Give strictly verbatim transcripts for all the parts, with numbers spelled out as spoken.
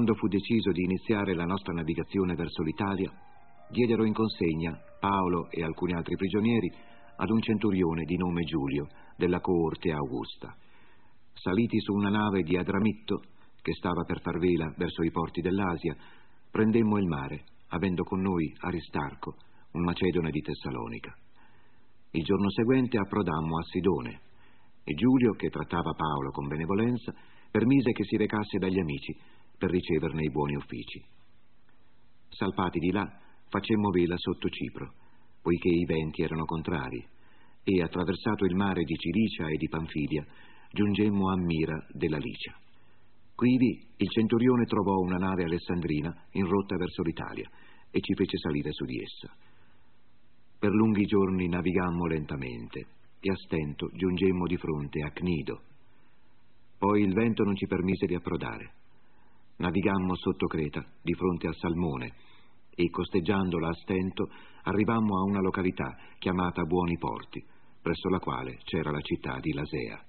quando fu deciso di iniziare la nostra navigazione verso l'Italia, diedero in consegna Paolo e alcuni altri prigionieri ad un centurione di nome Giulio, della coorte Augusta. Saliti su una nave di Adramitto, che stava per far vela verso i porti dell'Asia, prendemmo il mare, avendo con noi Aristarco, un macedone di Tessalonica. Il giorno seguente approdammo a Sidone, e Giulio, che trattava Paolo con benevolenza, permise che si recasse dagli amici per riceverne i buoni uffici. Salpati di là, facemmo vela sotto Cipro, poiché i venti erano contrari, e attraversato il mare di Cilicia e di Panfilia, giungemmo a Mira della Licia. Quivi il centurione trovò una nave alessandrina in rotta verso l'Italia e ci fece salire su di essa. Per lunghi giorni navigammo lentamente e a stento giungemmo di fronte a Cnido. Poi il vento non ci permise di approdare. Navigammo sotto Creta di fronte a Salmone e, costeggiandola a stento, arrivammo a una località chiamata Buoni Porti, presso la quale c'era la città di Lasea.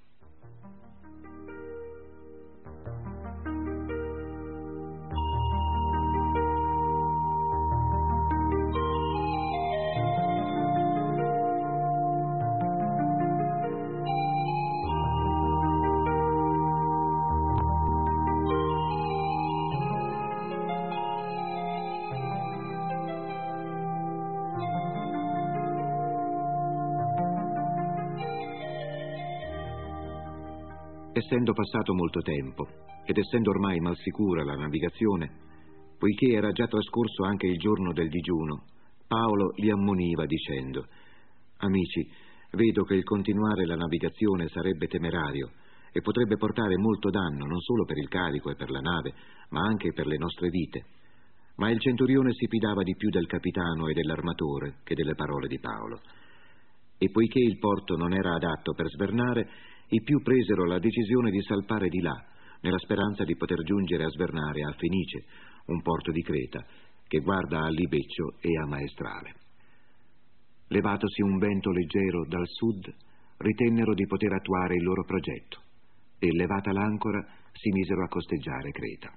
Essendo passato molto tempo ed essendo ormai mal sicura la navigazione, poiché era già trascorso anche il giorno del digiuno, Paolo li ammoniva dicendo: «Amici, vedo che il continuare la navigazione sarebbe temerario e potrebbe portare molto danno non solo per il carico e per la nave, ma anche per le nostre vite». Ma il centurione si fidava di più del capitano e dell'armatore che delle parole di Paolo. E poiché il porto non era adatto per svernare, i più presero la decisione di salpare di là, nella speranza di poter giungere a svernare a Fenice, un porto di Creta, che guarda a Libeccio e a Maestrale. Levatosi un vento leggero dal sud, ritennero di poter attuare il loro progetto, e levata l'ancora si misero a costeggiare Creta.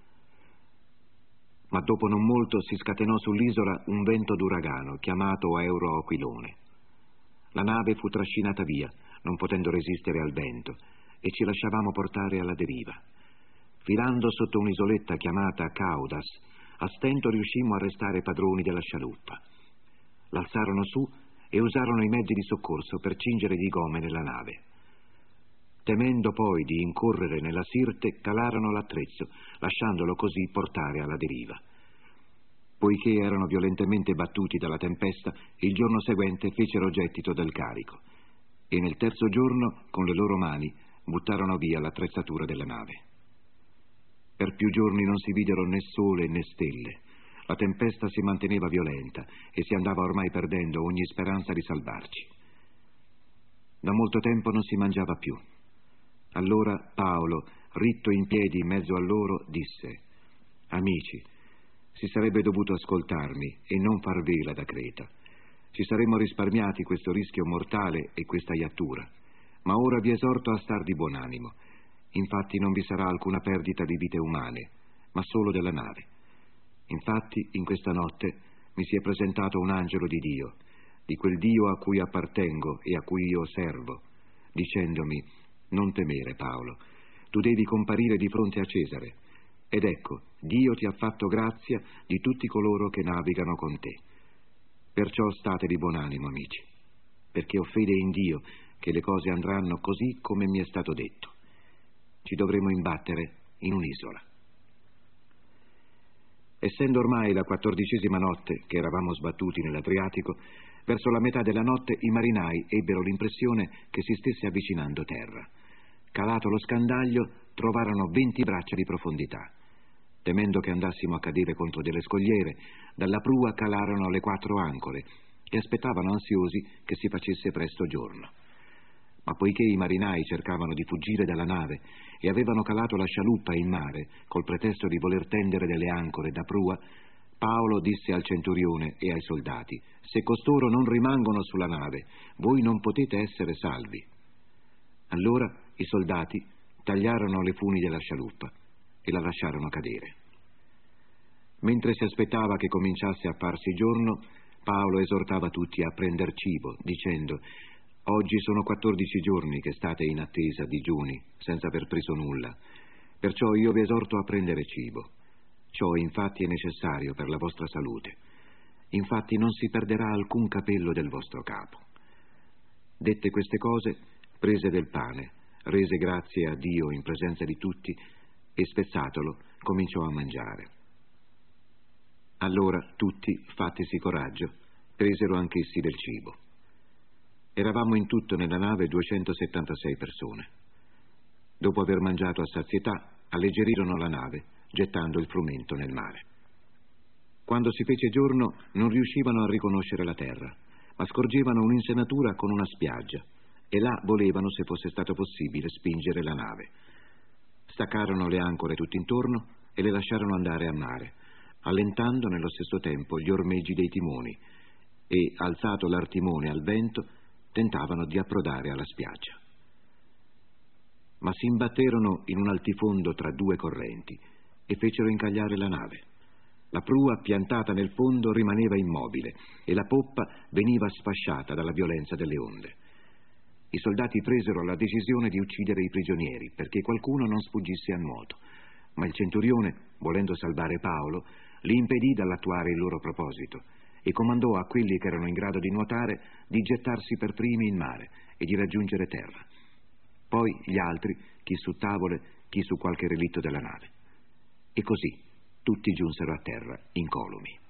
Ma dopo non molto si scatenò sull'isola un vento d'uragano chiamato Euroaquilone. La nave fu trascinata via, non potendo resistere al vento, e ci lasciavamo portare alla deriva. Filando sotto un'isoletta chiamata Caudas, a stento riuscimmo a restare padroni della scialuppa. L'alzarono su e usarono i mezzi di soccorso per cingere di gomene la nave. Temendo poi di incorrere nella Sirte, calarono l'attrezzo, lasciandolo così portare alla deriva. Poiché erano violentemente battuti dalla tempesta, il giorno seguente fecero gettito del carico e nel terzo giorno, con le loro mani, buttarono via l'attrezzatura della nave. Per più giorni non si videro né sole né stelle. La tempesta si manteneva violenta e si andava ormai perdendo ogni speranza di salvarci. Da molto tempo non si mangiava più. Allora Paolo, ritto in piedi in mezzo a loro, disse: «Amici, si sarebbe dovuto ascoltarmi e non far vela da Creta. Ci saremmo risparmiati questo rischio mortale e questa iattura, ma ora vi esorto a star di buon animo. Infatti non vi sarà alcuna perdita di vite umane, ma solo della nave. Infatti in questa notte mi si è presentato un angelo di Dio, di quel Dio a cui appartengo e a cui io servo, dicendomi: non temere, Paolo, tu devi comparire di fronte a Cesare. Ed ecco, Dio ti ha fatto grazia di tutti coloro che navigano con te. Perciò state di buon animo, amici, perché ho fede in Dio che le cose andranno così come mi è stato detto. Ci dovremo imbattere in un'isola». Essendo ormai la quattordicesima notte che eravamo sbattuti nell'Adriatico, verso la metà della notte i marinai ebbero l'impressione che si stesse avvicinando terra. Calato lo scandaglio, trovarono venti braccia di profondità. Temendo che andassimo a cadere contro delle scogliere, dalla prua calarono le quattro ancore e aspettavano ansiosi che si facesse presto giorno. Ma poiché i marinai cercavano di fuggire dalla nave e avevano calato la scialuppa in mare col pretesto di voler tendere delle ancore da prua, Paolo disse al centurione e ai soldati: «Se costoro non rimangono sulla nave, voi non potete essere salvi». Allora i soldati tagliarono le funi della scialuppa e la lasciarono cadere. Mentre si aspettava che cominciasse a farsi giorno, Paolo esortava tutti a prender cibo, dicendo: «Oggi sono quattordici giorni che state in attesa digiuni, senza aver preso nulla. Perciò io vi esorto a prendere cibo. Ciò infatti è necessario per la vostra salute. Infatti non si perderà alcun capello del vostro capo». Dette queste cose, prese del pane, rese grazie a Dio in presenza di tutti e spezzatolo cominciò a mangiare. Allora tutti, fattisi coraggio, presero anch'essi del cibo. Eravamo in tutto nella nave duecentosettantasei persone. Dopo aver mangiato a sazietà, alleggerirono la nave, gettando il frumento nel mare. Quando si fece giorno, non riuscivano a riconoscere la terra, ma scorgevano un'insenatura con una spiaggia, e là volevano, se fosse stato possibile, spingere la nave. Staccarono le ancore tutt'intorno e le lasciarono andare a mare, allentando nello stesso tempo gli ormeggi dei timoni, e, alzato l'artimone al vento, tentavano di approdare alla spiaggia. Ma si imbatterono in un altifondo tra due correnti e fecero incagliare la nave. La prua, piantata nel fondo, rimaneva immobile e la poppa veniva sfasciata dalla violenza delle onde. I soldati presero la decisione di uccidere i prigionieri perché qualcuno non sfuggisse a nuoto, ma il centurione, volendo salvare Paolo, li impedì dall'attuare il loro proposito e comandò a quelli che erano in grado di nuotare di gettarsi per primi in mare e di raggiungere terra. Poi gli altri, chi su tavole, chi su qualche relitto della nave. E così tutti giunsero a terra incolumi.